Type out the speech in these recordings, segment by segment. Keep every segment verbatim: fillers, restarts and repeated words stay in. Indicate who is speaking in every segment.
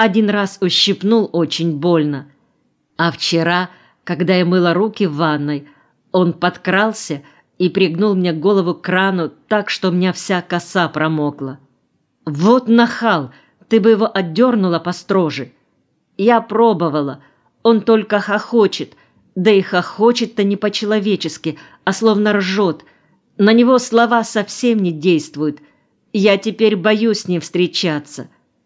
Speaker 1: Один раз ущипнул очень больно. А вчера, когда я мыла руки в ванной, он подкрался и пригнул мне голову к крану так, что у меня вся коса промокла. Вот нахал, ты бы его отдернула построже. Я пробовала, он только хохочет, да и хохочет-то не по-человечески, а словно ржет. На него слова совсем не действуют. Я теперь боюсь с ним встречаться.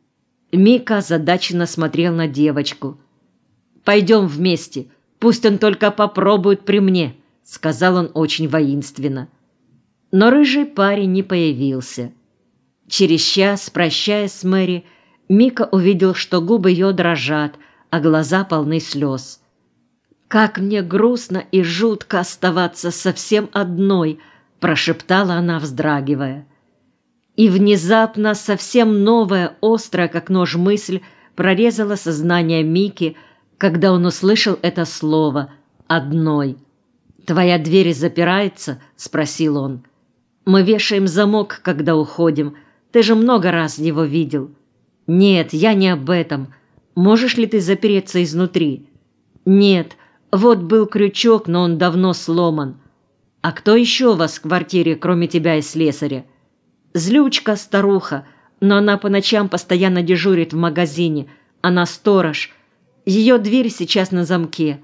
Speaker 1: Мика озадаченно смотрел на девочку. «Пойдем вместе, пусть он только попробует при мне», — сказал он очень воинственно. Но рыжий парень не появился. Через час, прощаясь с Мэри, Мика увидел, что губы ее дрожат, а глаза полны слез. «Как мне грустно и жутко оставаться совсем одной», — прошептала она, вздрагивая. И внезапно совсем новая, острая, как нож, мысль прорезала сознание Мики, когда он услышал это слово «одной». «Твоя дверь запирается?» — спросил он. «Мы вешаем замок, когда уходим. Ты же много раз его видел». «Нет, я не об этом. Можешь ли ты запереться изнутри?» «Нет, вот был крючок, но он давно сломан». «А кто еще у вас в квартире, кроме тебя и слесаря?» «Злючка старуха, но она по ночам постоянно дежурит в магазине. Она сторож. Ее дверь сейчас на замке».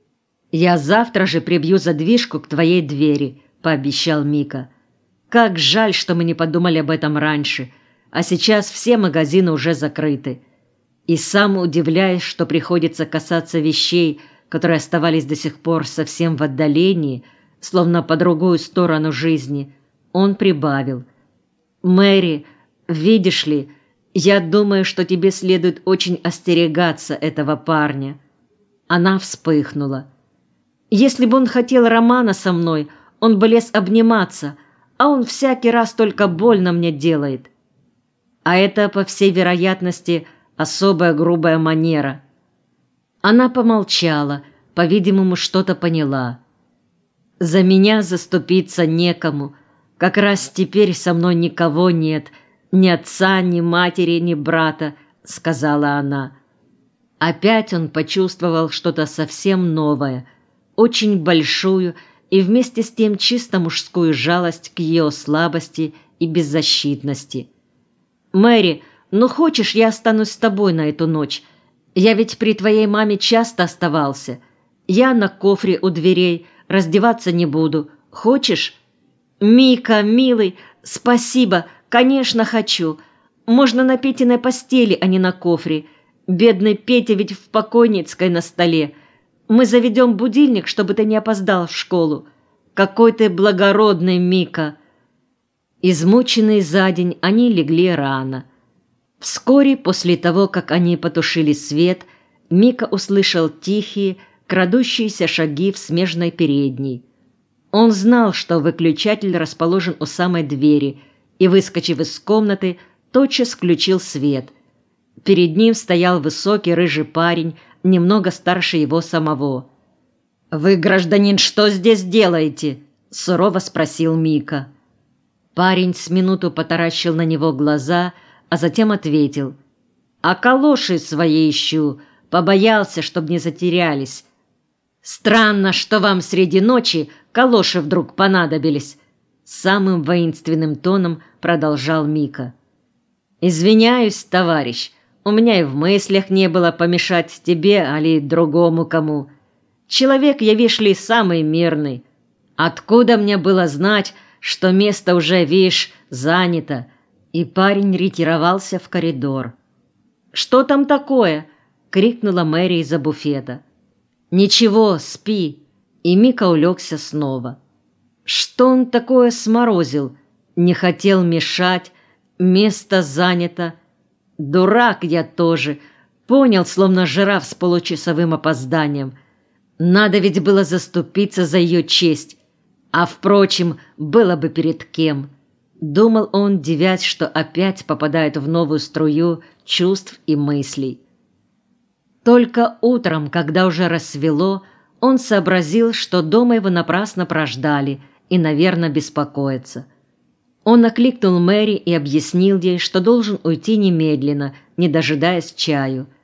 Speaker 1: «Я завтра же прибью задвижку к твоей двери», — пообещал Мика. «Как жаль, что мы не подумали об этом раньше, а сейчас все магазины уже закрыты. И сам удивляюсь, что приходится касаться вещей, которые оставались до сих пор совсем в отдалении, словно по другую сторону жизни». Он прибавил: «Мэри, видишь ли, я думаю, что тебе следует очень остерегаться этого парня». Она вспыхнула. «Если бы он хотел романа со мной, он бы лез обниматься, а он всякий раз только больно мне делает». А это, по всей вероятности, особая грубая манера. Она помолчала, по-видимому, что-то поняла. «За меня заступиться некому. Как раз теперь со мной никого нет, ни отца, ни матери, ни брата», — сказала она. Опять он почувствовал что-то совсем новое, очень большую и вместе с тем чисто мужскую жалость к ее слабости и беззащитности. «Мэри, ну хочешь, я останусь с тобой на эту ночь? Я ведь при твоей маме часто оставался. Я на кофре у дверей, раздеваться не буду. Хочешь?» «Мика, милый, спасибо, конечно, хочу. Можно на Петиной постели, а не на кофре. Бедный Петя ведь в покойницкой на столе. Мы заведем будильник, чтобы ты не опоздал в школу. Какой ты благородный, Мика!» Измученные за день, они легли рано. Вскоре после того, как они потушили свет, Мика услышал тихие, крадущиеся шаги в смежной передней. Он знал, что выключатель расположен у самой двери, и, выскочив из комнаты, тотчас включил свет. Перед ним стоял высокий рыжий парень, немного старше его самого. «Вы, гражданин, что здесь делаете?» – сурово спросил Мика. Парень с минуту потаращил на него глаза, а затем ответил: «А калоши свои ищу, побоялся, чтоб не затерялись». «Странно, что вам среди ночи калоши вдруг понадобились», — самым воинственным тоном продолжал Мика. «Извиняюсь, товарищ, у меня и в мыслях не было помешать тебе, али другому кому. Человек я, вишь ли, самый мирный. Откуда мне было знать, что место уже, вишь, занято?» И парень ретировался в коридор. «Что там такое?» — крикнула Мэри из-за буфета. «Ничего, спи». И Мика улегся снова. Что он такое сморозил? Не хотел мешать, место занято. Дурак я тоже. Понял, словно жираф с получасовым опозданием. Надо ведь было заступиться за ее честь. А, впрочем, было бы перед кем. Думал он, дивясь, что опять попадает в новую струю чувств и мыслей. Только утром, когда уже рассвело, он сообразил, что дома его напрасно прождали и, наверное, беспокоятся. Он окликнул Мэри и объяснил ей, что должен уйти немедленно, не дожидаясь чаю.